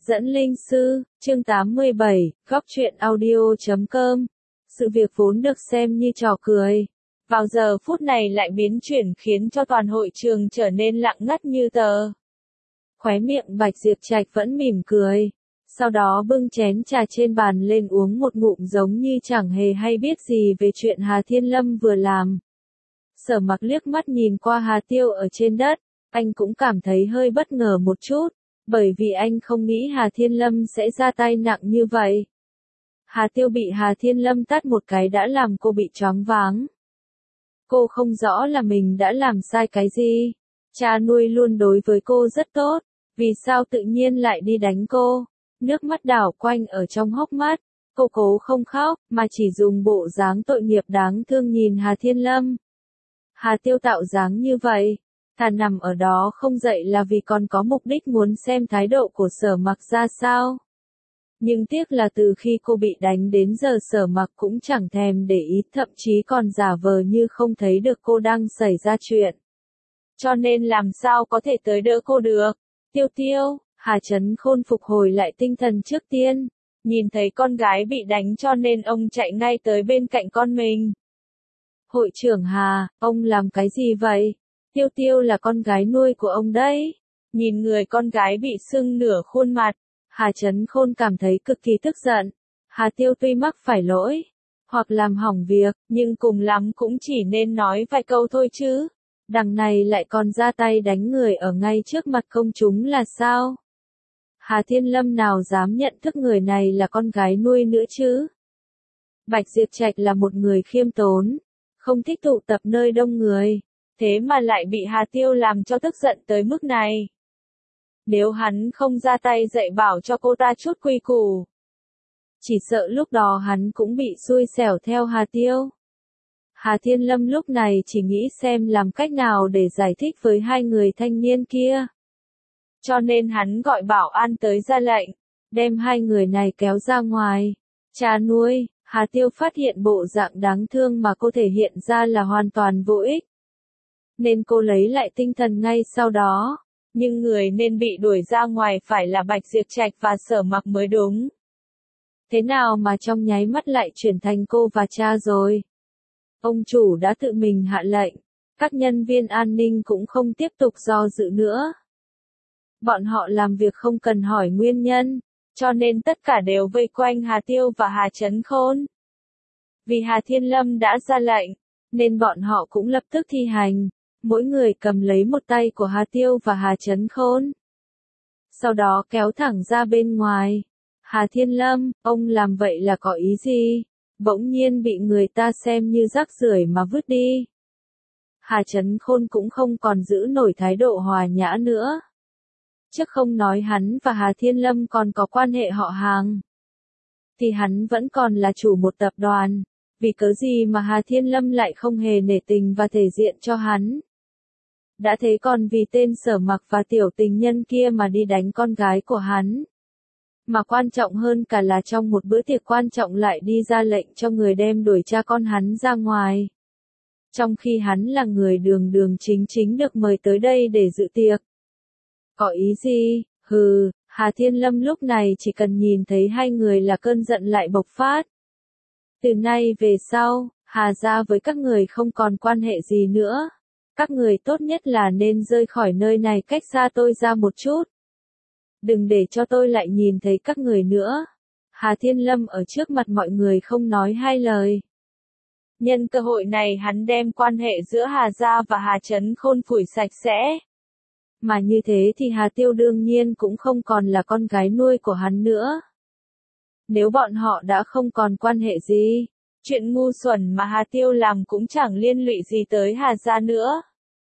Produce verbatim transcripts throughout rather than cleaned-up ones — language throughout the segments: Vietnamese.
Dẫn linh sư, chương tám mươi bảy, góc truyện audio chấm com. Sự việc vốn được xem như trò cười, vào giờ phút này lại biến chuyển khiến cho toàn hội trường trở nên lặng ngắt như tờ. Khóe miệng Bạch Diệp Trạch vẫn mỉm cười, sau đó bưng chén trà trên bàn lên uống một ngụm giống như chẳng hề hay biết gì về chuyện Hà Thiên Lâm vừa làm. Sở Mặc liếc mắt nhìn qua Hà Tiêu ở trên đất, anh cũng cảm thấy hơi bất ngờ một chút. Bởi vì anh không nghĩ Hà Thiên Lâm sẽ ra tay nặng như vậy. Hà Tiêu bị Hà Thiên Lâm tát một cái đã làm cô bị choáng váng. Cô không rõ là mình đã làm sai cái gì. Cha nuôi luôn đối với cô rất tốt, vì sao tự nhiên lại đi đánh cô? Nước mắt đảo quanh ở trong hốc mắt, cô cố không khóc, mà chỉ dùng bộ dáng tội nghiệp đáng thương nhìn Hà Thiên Lâm. Hà Tiêu tạo dáng như vậy, thà nằm ở đó không dậy là vì còn có mục đích muốn xem thái độ của Sở Mặc ra sao. Nhưng tiếc là từ khi cô bị đánh đến giờ Sở Mặc cũng chẳng thèm để ý, thậm chí còn giả vờ như không thấy được cô đang xảy ra chuyện. Cho nên làm sao có thể tới đỡ cô được. Tiêu Tiêu, Hà Chấn Khôn phục hồi lại tinh thần trước tiên, nhìn thấy con gái bị đánh cho nên ông chạy ngay tới bên cạnh con mình. Hội trưởng Hà, ông làm cái gì vậy? Tiêu Tiêu là con gái nuôi của ông đấy. Nhìn người con gái bị sưng nửa khuôn mặt, Hà Chấn Khôn cảm thấy cực kỳ tức giận. Hà Tiêu tuy mắc phải lỗi, hoặc làm hỏng việc, nhưng cùng lắm cũng chỉ nên nói vài câu thôi chứ. Đằng này lại còn ra tay đánh người ở ngay trước mặt công chúng là sao? Hà Thiên Lâm nào dám nhận thức người này là con gái nuôi nữa chứ? Bạch Diệp Trạch là một người khiêm tốn, không thích tụ tập nơi đông người. Thế mà lại bị Hà Tiêu làm cho tức giận tới mức này. Nếu hắn không ra tay dạy bảo cho cô ta chút quy củ, chỉ sợ lúc đó hắn cũng bị xui xẻo theo Hà Tiêu. Hà Thiên Lâm lúc này chỉ nghĩ xem làm cách nào để giải thích với hai người thanh niên kia. Cho nên hắn gọi bảo an tới ra lệnh, đem hai người này kéo ra ngoài. Cha nuôi, Hà Tiêu phát hiện bộ dạng đáng thương mà cô thể hiện ra là hoàn toàn vô ích. Nên cô lấy lại tinh thần ngay sau đó, nhưng người nên bị đuổi ra ngoài phải là Bạch Diệp Trạch và Sở Mặc mới đúng. Thế nào mà trong nháy mắt lại chuyển thành cô và cha rồi? Ông chủ đã tự mình hạ lệnh, các nhân viên an ninh cũng không tiếp tục do dự nữa. Bọn họ làm việc không cần hỏi nguyên nhân, cho nên tất cả đều vây quanh Hà Tiêu và Hà Chấn Khôn. Vì Hà Thiên Lâm đã ra lệnh, nên bọn họ cũng lập tức thi hành. Mỗi người cầm lấy một tay của Hà Tiêu và Hà Chấn Khôn. Sau đó kéo thẳng ra bên ngoài. Hà Thiên Lâm, ông làm vậy là có ý gì? Bỗng nhiên bị người ta xem như rác rưởi mà vứt đi. Hà Chấn Khôn cũng không còn giữ nổi thái độ hòa nhã nữa. Chứ không nói hắn và Hà Thiên Lâm còn có quan hệ họ hàng, thì hắn vẫn còn là chủ một tập đoàn. Vì cớ gì mà Hà Thiên Lâm lại không hề nể tình và thể diện cho hắn? Đã thế còn vì tên Sở Mặc và tiểu tình nhân kia mà đi đánh con gái của hắn. Mà quan trọng hơn cả là trong một bữa tiệc quan trọng lại đi ra lệnh cho người đem đuổi cha con hắn ra ngoài. Trong khi hắn là người đường đường chính chính được mời tới đây để dự tiệc. Có ý gì? Hừ, Hà Thiên Lâm lúc này chỉ cần nhìn thấy hai người là cơn giận lại bộc phát. Từ nay về sau, Hà gia với các người không còn quan hệ gì nữa. Các người tốt nhất là nên rời khỏi nơi này cách xa tôi ra một chút. Đừng để cho tôi lại nhìn thấy các người nữa. Hà Thiên Lâm ở trước mặt mọi người không nói hai lời. Nhân cơ hội này hắn đem quan hệ giữa Hà gia và Hà Chấn Khôn phủi sạch sẽ. Mà như thế thì Hà Tiêu đương nhiên cũng không còn là con gái nuôi của hắn nữa. Nếu bọn họ đã không còn quan hệ gì, chuyện ngu xuẩn mà Hà Tiêu làm cũng chẳng liên lụy gì tới Hà gia nữa.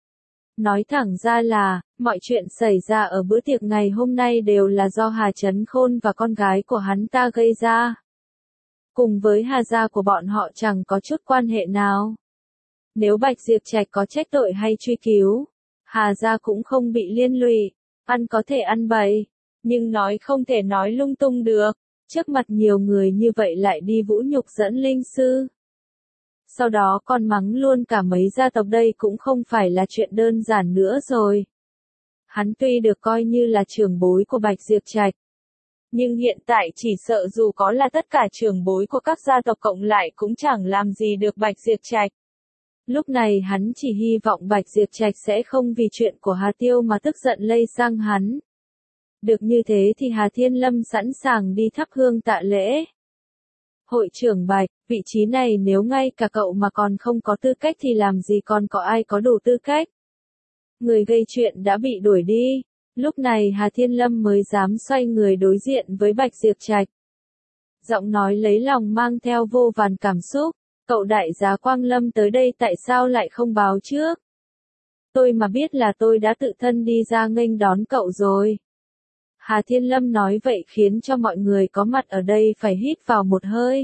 Nói thẳng ra là, mọi chuyện xảy ra ở bữa tiệc ngày hôm nay đều là do Hà Chấn Khôn và con gái của hắn ta gây ra. Cùng với Hà gia của bọn họ chẳng có chút quan hệ nào. Nếu Bạch Diệp Trạch có trách tội hay truy cứu, Hà gia cũng không bị liên lụy. Ăn có thể ăn bậy, nhưng nói không thể nói lung tung được. Trước mặt nhiều người như vậy lại đi vũ nhục Dẫn linh sư. Sau đó còn mắng luôn cả mấy gia tộc đây cũng không phải là chuyện đơn giản nữa rồi. Hắn tuy được coi như là trưởng bối của Bạch Diệp Trạch, Nhưng hiện tại chỉ sợ dù có là tất cả trưởng bối của các gia tộc cộng lại cũng chẳng làm gì được Bạch Diệp Trạch. Lúc này hắn chỉ hy vọng Bạch Diệp Trạch sẽ không vì chuyện của Hà Tiêu mà tức giận lây sang hắn. Được như thế thì Hà Thiên Lâm sẵn sàng đi thắp hương tạ lễ. Hội trưởng Bạch, vị trí này nếu ngay cả cậu mà còn không có tư cách thì làm gì còn có ai có đủ tư cách. Người gây chuyện đã bị đuổi đi. Lúc này Hà Thiên Lâm mới dám xoay người đối diện với Bạch Diệp Trạch. Giọng nói lấy lòng mang theo vô vàn cảm xúc. Cậu đại giá Quang Lâm tới đây tại sao lại không báo trước? Tôi mà biết là tôi đã tự thân đi ra nghênh đón cậu rồi. Hà Thiên Lâm nói vậy khiến cho mọi người có mặt ở đây phải hít vào một hơi.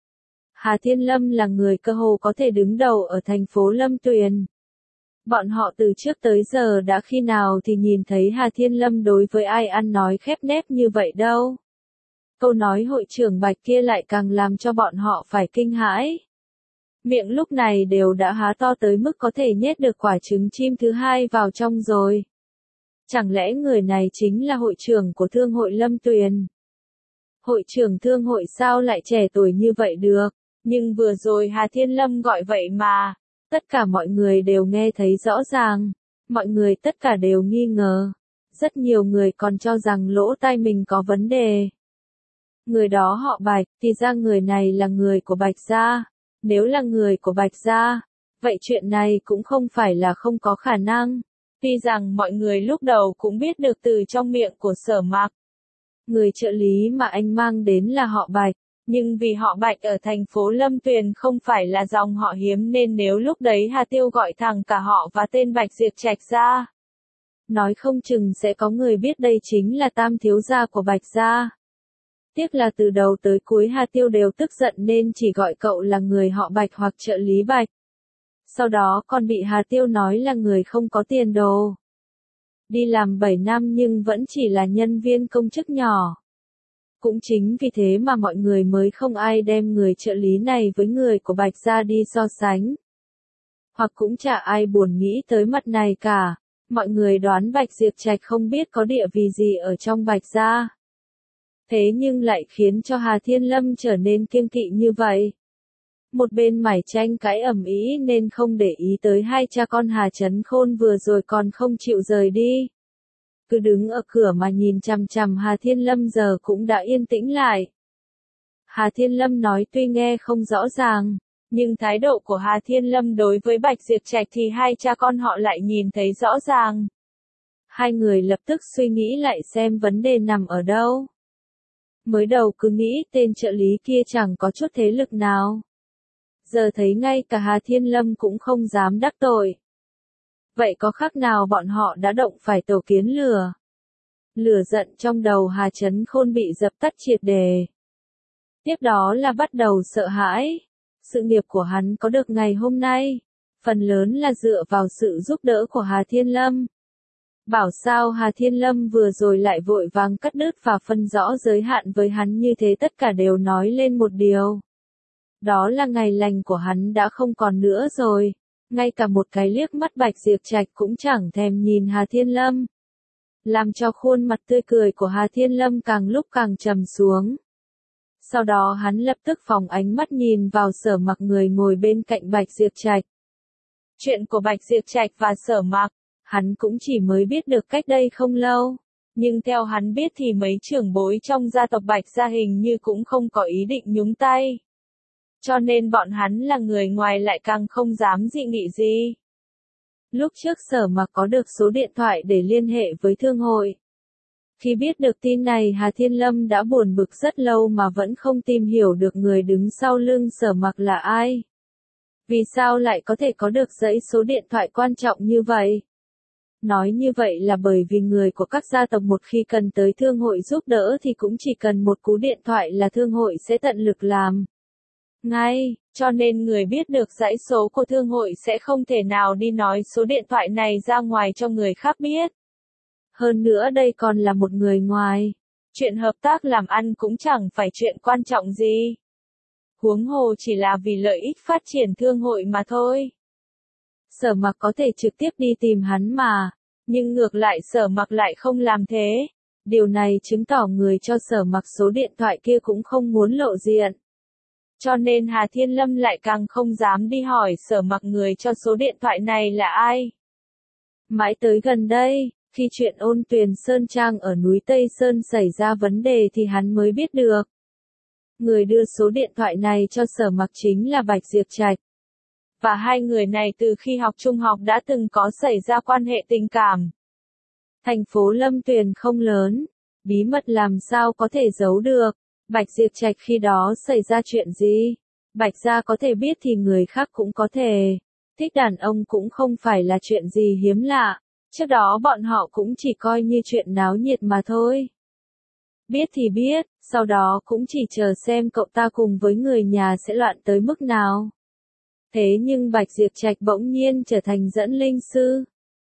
Hà Thiên Lâm là người cơ hồ có thể đứng đầu ở thành phố Lâm Tuyền. Bọn họ từ trước tới giờ đã khi nào thì nhìn thấy Hà Thiên Lâm đối với ai ăn nói khép nép như vậy đâu. Câu nói hội trưởng Bạch kia lại càng làm cho bọn họ phải kinh hãi. Miệng lúc này đều đã há to tới mức có thể nhét được quả trứng chim thứ hai vào trong rồi. Chẳng lẽ người này chính là hội trưởng của Thương hội Lâm Tuyền? Hội trưởng Thương hội sao lại trẻ tuổi như vậy được? Nhưng vừa rồi Hà Thiên Lâm gọi vậy mà. Tất cả mọi người đều nghe thấy rõ ràng. Mọi người tất cả đều nghi ngờ. Rất nhiều người còn cho rằng lỗ tai mình có vấn đề. Người đó họ Bạch, thì ra người này là người của Bạch gia. Nếu là người của Bạch gia, vậy chuyện này cũng không phải là không có khả năng. Tuy rằng mọi người lúc đầu cũng biết được từ trong miệng của Sở Mạc. Người trợ lý mà anh mang đến là họ Bạch, nhưng vì họ Bạch ở thành phố Lâm Tuyền không phải là dòng họ hiếm nên nếu lúc đấy Hà Tiêu gọi thẳng cả họ và tên Bạch Diệp Trạch ra. Nói không chừng sẽ có người biết đây chính là tam thiếu gia của Bạch gia. Tiếc là từ đầu tới cuối Hà Tiêu đều tức giận nên chỉ gọi cậu là người họ Bạch hoặc trợ lý Bạch. Sau đó còn bị Hà Tiêu nói là người không có tiền đồ. Đi làm bảy năm nhưng vẫn chỉ là nhân viên công chức nhỏ. Cũng chính vì thế mà mọi người mới không ai đem người trợ lý này với người của Bạch gia đi so sánh. Hoặc cũng chả ai buồn nghĩ tới mặt này cả. Mọi người đoán Bạch Diệp Trạch không biết có địa vị gì ở trong Bạch gia. Thế nhưng lại khiến cho Hà Thiên Lâm trở nên kiêng kỵ như vậy. Một bên mải tranh cãi ầm ĩ nên không để ý tới hai cha con Hà Chấn Khôn vừa rồi còn không chịu rời đi. Cứ đứng ở cửa mà nhìn chằm chằm Hà Thiên Lâm giờ cũng đã yên tĩnh lại. Hà Thiên Lâm nói tuy nghe không rõ ràng, nhưng thái độ của Hà Thiên Lâm đối với Bạch Diệp Trạch thì hai cha con họ lại nhìn thấy rõ ràng. Hai người lập tức suy nghĩ lại xem vấn đề nằm ở đâu. Mới đầu cứ nghĩ tên trợ lý kia chẳng có chút thế lực nào. Giờ thấy ngay cả Hà Thiên Lâm cũng không dám đắc tội. Vậy có khác nào bọn họ đã động phải tổ kiến lửa? Lửa giận trong đầu Hà Chấn Khôn bị dập tắt triệt đề. Tiếp đó là bắt đầu sợ hãi. Sự nghiệp của hắn có được ngày hôm nay, phần lớn là dựa vào sự giúp đỡ của Hà Thiên Lâm. Bảo sao Hà Thiên Lâm vừa rồi lại vội vàng cắt đứt và phân rõ giới hạn với hắn như thế tất cả đều nói lên một điều. Đó là ngày lành của hắn đã không còn nữa rồi. Ngay cả một cái liếc mắt Bạch Diệp Trạch cũng chẳng thèm nhìn Hà Thiên Lâm. Làm cho khuôn mặt tươi cười của Hà Thiên Lâm càng lúc càng trầm xuống. Sau đó hắn lập tức phóng ánh mắt nhìn vào Sở Mặc người ngồi bên cạnh Bạch Diệp Trạch. Chuyện của Bạch Diệp Trạch và Sở Mặc, hắn cũng chỉ mới biết được cách đây không lâu. Nhưng theo hắn biết thì mấy trưởng bối trong gia tộc Bạch gia hình như cũng không có ý định nhúng tay. Cho nên bọn hắn là người ngoài lại càng không dám dị nghị gì. Lúc trước Sở Mặc có được số điện thoại để liên hệ với thương hội. Khi biết được tin này Hà Thiên Lâm đã buồn bực rất lâu mà vẫn không tìm hiểu được người đứng sau lưng Sở Mặc là ai. Vì sao lại có thể có được dãy số điện thoại quan trọng như vậy? Nói như vậy là bởi vì người của các gia tộc một khi cần tới thương hội giúp đỡ thì cũng chỉ cần một cú điện thoại là thương hội sẽ tận lực làm ngay, cho nên người biết được dãy số của thương hội sẽ không thể nào đi nói số điện thoại này ra ngoài cho người khác biết. Hơn nữa đây còn là một người ngoài. Chuyện hợp tác làm ăn cũng chẳng phải chuyện quan trọng gì. Huống hồ chỉ là vì lợi ích phát triển thương hội mà thôi. Sở Mặc có thể trực tiếp đi tìm hắn mà, nhưng ngược lại Sở Mặc lại không làm thế. Điều này chứng tỏ người cho Sở Mặc số điện thoại kia cũng không muốn lộ diện. Cho nên Hà Thiên Lâm lại càng không dám đi hỏi Sở Mặc người cho số điện thoại này là ai. Mãi tới gần đây, khi chuyện Ôn Tuyền Sơn Trang ở núi Tây Sơn xảy ra vấn đề thì hắn mới biết được. Người đưa số điện thoại này cho Sở Mặc chính là Bạch Diệp Trạch. Và hai người này từ khi học trung học đã từng có xảy ra quan hệ tình cảm. Thành phố Lâm Tuyền không lớn, bí mật làm sao có thể giấu được. Bạch Diệp Trạch khi đó xảy ra chuyện gì? Bạch gia có thể biết thì người khác cũng có thể. Thích đàn ông cũng không phải là chuyện gì hiếm lạ. Trước đó bọn họ cũng chỉ coi như chuyện náo nhiệt mà thôi. Biết thì biết, sau đó cũng chỉ chờ xem cậu ta cùng với người nhà sẽ loạn tới mức nào. Thế nhưng Bạch Diệp Trạch bỗng nhiên trở thành dẫn linh sư.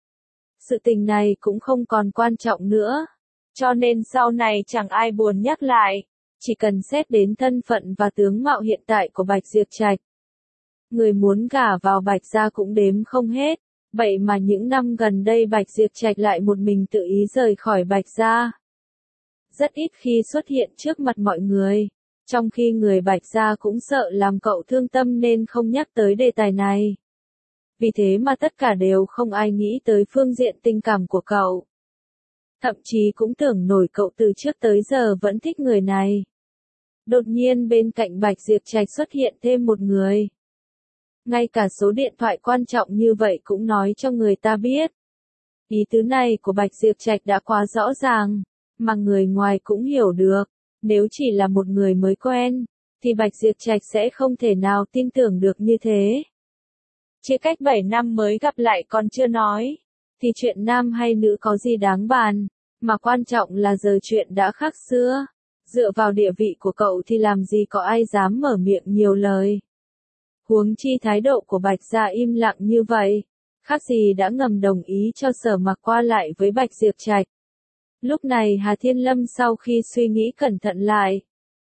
Sự tình này cũng không còn quan trọng nữa. Cho nên sau này chẳng ai buồn nhắc lại. Chỉ cần xét đến thân phận và tướng mạo hiện tại của Bạch Diệp Trạch. Người muốn gả vào Bạch gia cũng đếm không hết. Vậy mà những năm gần đây Bạch Diệp Trạch lại một mình tự ý rời khỏi Bạch gia. Rất ít khi xuất hiện trước mặt mọi người. Trong khi người Bạch gia cũng sợ làm cậu thương tâm nên không nhắc tới đề tài này. Vì thế mà tất cả đều không ai nghĩ tới phương diện tình cảm của cậu. Thậm chí cũng tưởng nổi cậu từ trước tới giờ vẫn thích người này. Đột nhiên bên cạnh Bạch Diệp Trạch xuất hiện thêm một người. Ngay cả số điện thoại quan trọng như vậy cũng nói cho người ta biết. Ý tứ này của Bạch Diệp Trạch đã quá rõ ràng, mà người ngoài cũng hiểu được. Nếu chỉ là một người mới quen, thì Bạch Diệp Trạch sẽ không thể nào tin tưởng được như thế. Chia cách bảy năm mới gặp lại còn chưa nói, thì chuyện nam hay nữ có gì đáng bàn, mà quan trọng là giờ chuyện đã khác xưa. Dựa vào địa vị của cậu thì làm gì có ai dám mở miệng nhiều lời. Huống chi thái độ của Bạch gia im lặng như vậy, khác gì đã ngầm đồng ý cho Sở Mặc qua lại với Bạch Diệp Trạch. Lúc này Hà Thiên Lâm sau khi suy nghĩ cẩn thận lại.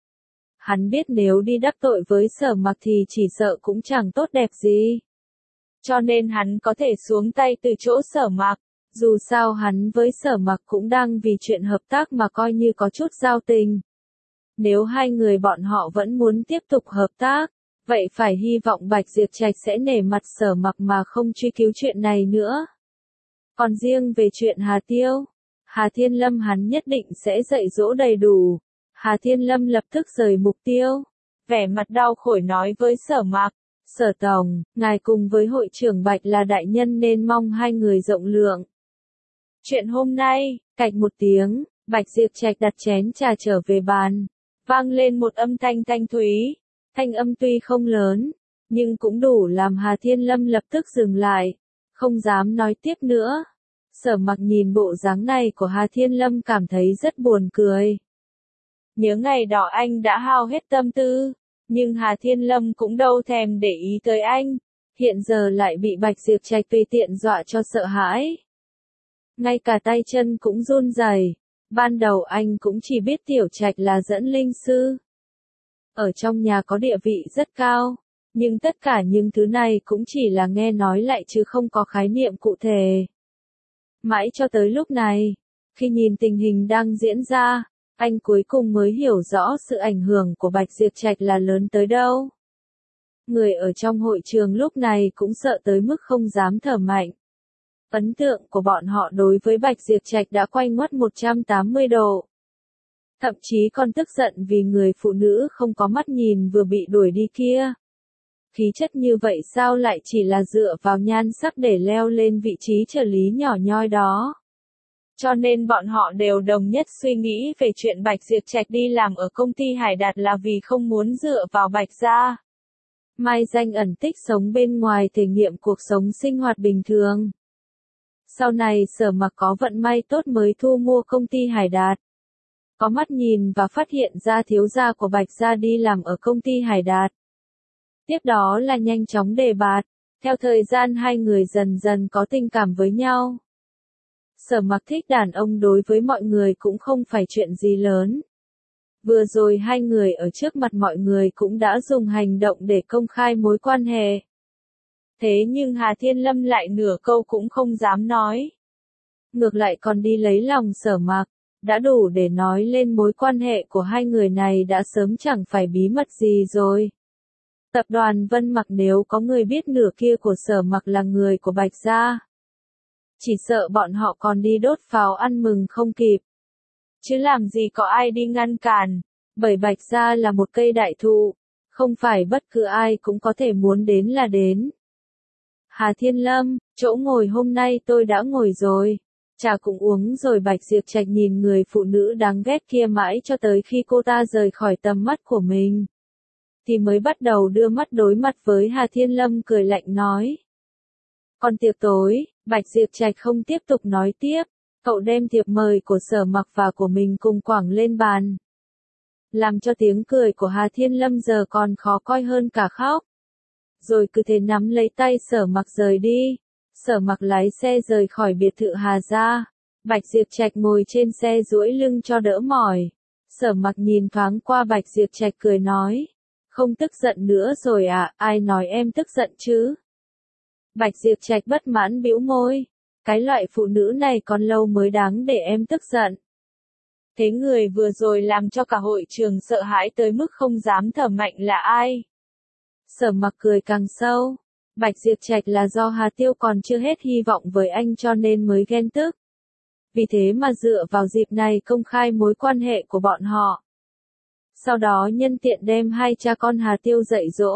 Hắn biết nếu đi đắc tội với Sở Mặc thì chỉ sợ cũng chẳng tốt đẹp gì. Cho nên hắn có thể xuống tay từ chỗ Sở Mặc. Dù sao hắn với Sở Mặc cũng đang vì chuyện hợp tác mà coi như có chút giao tình. Nếu hai người bọn họ vẫn muốn tiếp tục hợp tác, vậy phải hy vọng Bạch Diệp Trạch sẽ nể mặt Sở Mặc mà không truy cứu chuyện này nữa. Còn riêng về chuyện Hà Tiêu, Hà Thiên Lâm hắn nhất định sẽ dạy dỗ đầy đủ. Hà Thiên Lâm lập tức rời mục tiêu, vẻ mặt đau khổ nói với Sở Mặc, Sở Tổng, ngài cùng với hội trưởng Bạch là đại nhân nên mong hai người rộng lượng. Chuyện hôm nay, cạch một tiếng, Bạch Diệp Trạch đặt chén trà trở về bàn, vang lên một âm thanh thanh thúy. Thanh âm tuy không lớn, nhưng cũng đủ làm Hà Thiên Lâm lập tức dừng lại, không dám nói tiếp nữa. Sở Mặc nhìn bộ dáng này của Hà Thiên Lâm cảm thấy rất buồn cười. Nhớ ngày đó anh đã hao hết tâm tư, nhưng Hà Thiên Lâm cũng đâu thèm để ý tới anh, hiện giờ lại bị Bạch Diệp Trạch tùy tiện dọa cho sợ hãi. Ngay cả tay chân cũng run rẩy. Ban đầu anh cũng chỉ biết Tiểu Trạch là dẫn linh sư. Ở trong nhà có địa vị rất cao, nhưng tất cả những thứ này cũng chỉ là nghe nói lại chứ không có khái niệm cụ thể. Mãi cho tới lúc này, khi nhìn tình hình đang diễn ra, anh cuối cùng mới hiểu rõ sự ảnh hưởng của Bạch Diệp Trạch là lớn tới đâu. Người ở trong hội trường lúc này cũng sợ tới mức không dám thở mạnh. Ấn tượng của bọn họ đối với Bạch Diệp Trạch đã quay ngoắt một trăm tám mươi độ. Thậm chí còn tức giận vì người phụ nữ không có mắt nhìn vừa bị đuổi đi kia. Khí chất như vậy sao lại chỉ là dựa vào nhan sắc để leo lên vị trí trợ lý nhỏ nhoi đó. Cho nên bọn họ đều đồng nhất suy nghĩ về chuyện Bạch Diệp Trạch đi làm ở công ty Hải Đạt là vì không muốn dựa vào Bạch gia. Mai danh ẩn tích sống bên ngoài thể nghiệm cuộc sống sinh hoạt bình thường. Sau này Sở Mặc có vận may tốt mới thu mua công ty Hải Đạt. Có mắt nhìn và phát hiện ra thiếu gia của Bạch gia đi làm ở công ty Hải Đạt. Tiếp đó là nhanh chóng đề bạt, theo thời gian hai người dần dần có tình cảm với nhau. Sở Mặc thích đàn ông đối với mọi người cũng không phải chuyện gì lớn. Vừa rồi hai người ở trước mặt mọi người cũng đã dùng hành động để công khai mối quan hệ. Thế nhưng Hà Thiên Lâm lại nửa câu cũng không dám nói. Ngược lại còn đi lấy lòng Sở Mặc. đã đủ để nói lên mối quan hệ của hai người này đã sớm chẳng phải bí mật gì rồi. Tập đoàn Vân Mặc nếu có người biết nửa kia của Sở Mặc là người của Bạch gia, chỉ sợ bọn họ còn đi đốt pháo ăn mừng không kịp. Chứ làm gì có ai đi ngăn cản, bởi Bạch gia là một cây đại thụ, không phải bất cứ ai cũng có thể muốn đến là đến. Hà Thiên Lâm, chỗ ngồi hôm nay tôi đã ngồi rồi, trà cũng uống rồi. Bạch Diệp Trạch nhìn người phụ nữ đáng ghét kia mãi cho tới khi cô ta rời khỏi tầm mắt của mình, thì mới bắt đầu đưa mắt đối mặt với Hà Thiên Lâm, cười lạnh nói. Còn tiệc tối, Bạch Diệp Trạch không tiếp tục nói tiếp, cậu đem thiệp mời của Sở Mặc và của mình cùng quẳng lên bàn, làm cho tiếng cười của Hà Thiên Lâm giờ còn khó coi hơn cả khóc. Rồi cứ thế nắm lấy tay Sở Mặc rời đi. Sở Mặc lái xe rời khỏi biệt thự Hà gia. Bạch Diệp Trạch ngồi trên xe duỗi lưng cho đỡ mỏi. Sở Mặc nhìn thoáng qua Bạch Diệp Trạch cười nói. Không tức giận nữa rồi à, ai nói em tức giận chứ? Bạch Diệp Trạch bất mãn bĩu môi. Cái loại phụ nữ này còn lâu mới đáng để em tức giận. Thế người vừa rồi làm cho cả hội trường sợ hãi tới mức không dám thở mạnh là ai? Sở Mặc cười càng sâu. Bạch Diệp Trạch là do Hà Tiêu còn chưa hết hy vọng với anh cho nên mới ghen tức. Vì thế mà dựa vào dịp này công khai mối quan hệ của bọn họ. Sau đó nhân tiện đem hai cha con Hà Tiêu dạy dỗ.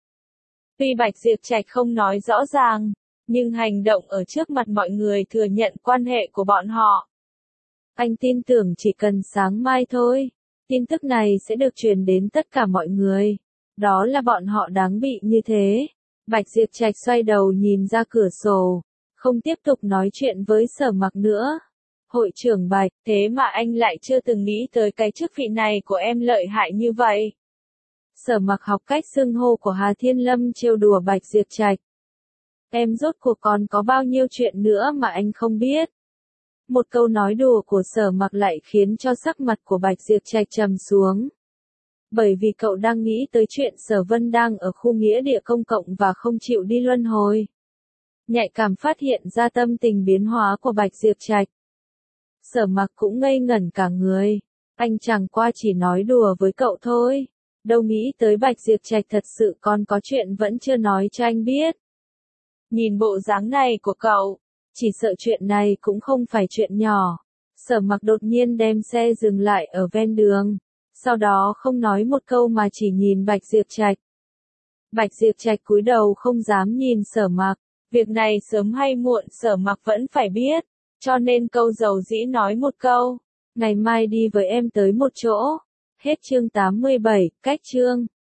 Tuy Bạch Diệp Trạch không nói rõ ràng, nhưng hành động ở trước mặt mọi người thừa nhận quan hệ của bọn họ. Anh tin tưởng chỉ cần sáng mai thôi, tin tức này sẽ được truyền đến tất cả mọi người. Đó là bọn họ đáng bị như thế. Bạch Diệp Trạch xoay đầu nhìn ra cửa sổ, không tiếp tục nói chuyện với Sở Mặc nữa. Hội trưởng Bạch, thế mà anh lại chưa từng nghĩ tới cái chức vị này của em lợi hại như vậy. Sở Mặc học cách xưng hô của Hà Thiên Lâm trêu đùa Bạch Diệp Trạch. Em rốt cuộc còn có bao nhiêu chuyện nữa mà anh không biết. Một câu nói đùa của Sở Mặc lại khiến cho sắc mặt của Bạch Diệp Trạch trầm xuống. Bởi vì cậu đang nghĩ tới chuyện Sở Vân đang ở khu nghĩa địa công cộng và không chịu đi luân hồi. Nhạy cảm phát hiện ra tâm tình biến hóa của Bạch Diệp Trạch. Sở Mặc cũng ngây ngẩn cả người. Anh chẳng qua chỉ nói đùa với cậu thôi. Đâu nghĩ tới Bạch Diệp Trạch thật sự còn có chuyện vẫn chưa nói cho anh biết. Nhìn bộ dáng này của cậu, chỉ sợ chuyện này cũng không phải chuyện nhỏ. Sở Mặc đột nhiên đem xe dừng lại ở ven đường. Sau đó không nói một câu mà chỉ nhìn Bạch Diệp Trạch. Bạch Diệp Trạch cúi đầu không dám nhìn Sở Mặc. Việc này sớm hay muộn Sở Mặc vẫn phải biết. Cho nên câu dầu dĩ nói một câu. Ngày mai đi với em tới một chỗ. Hết chương tám mươi bảy, cách chương.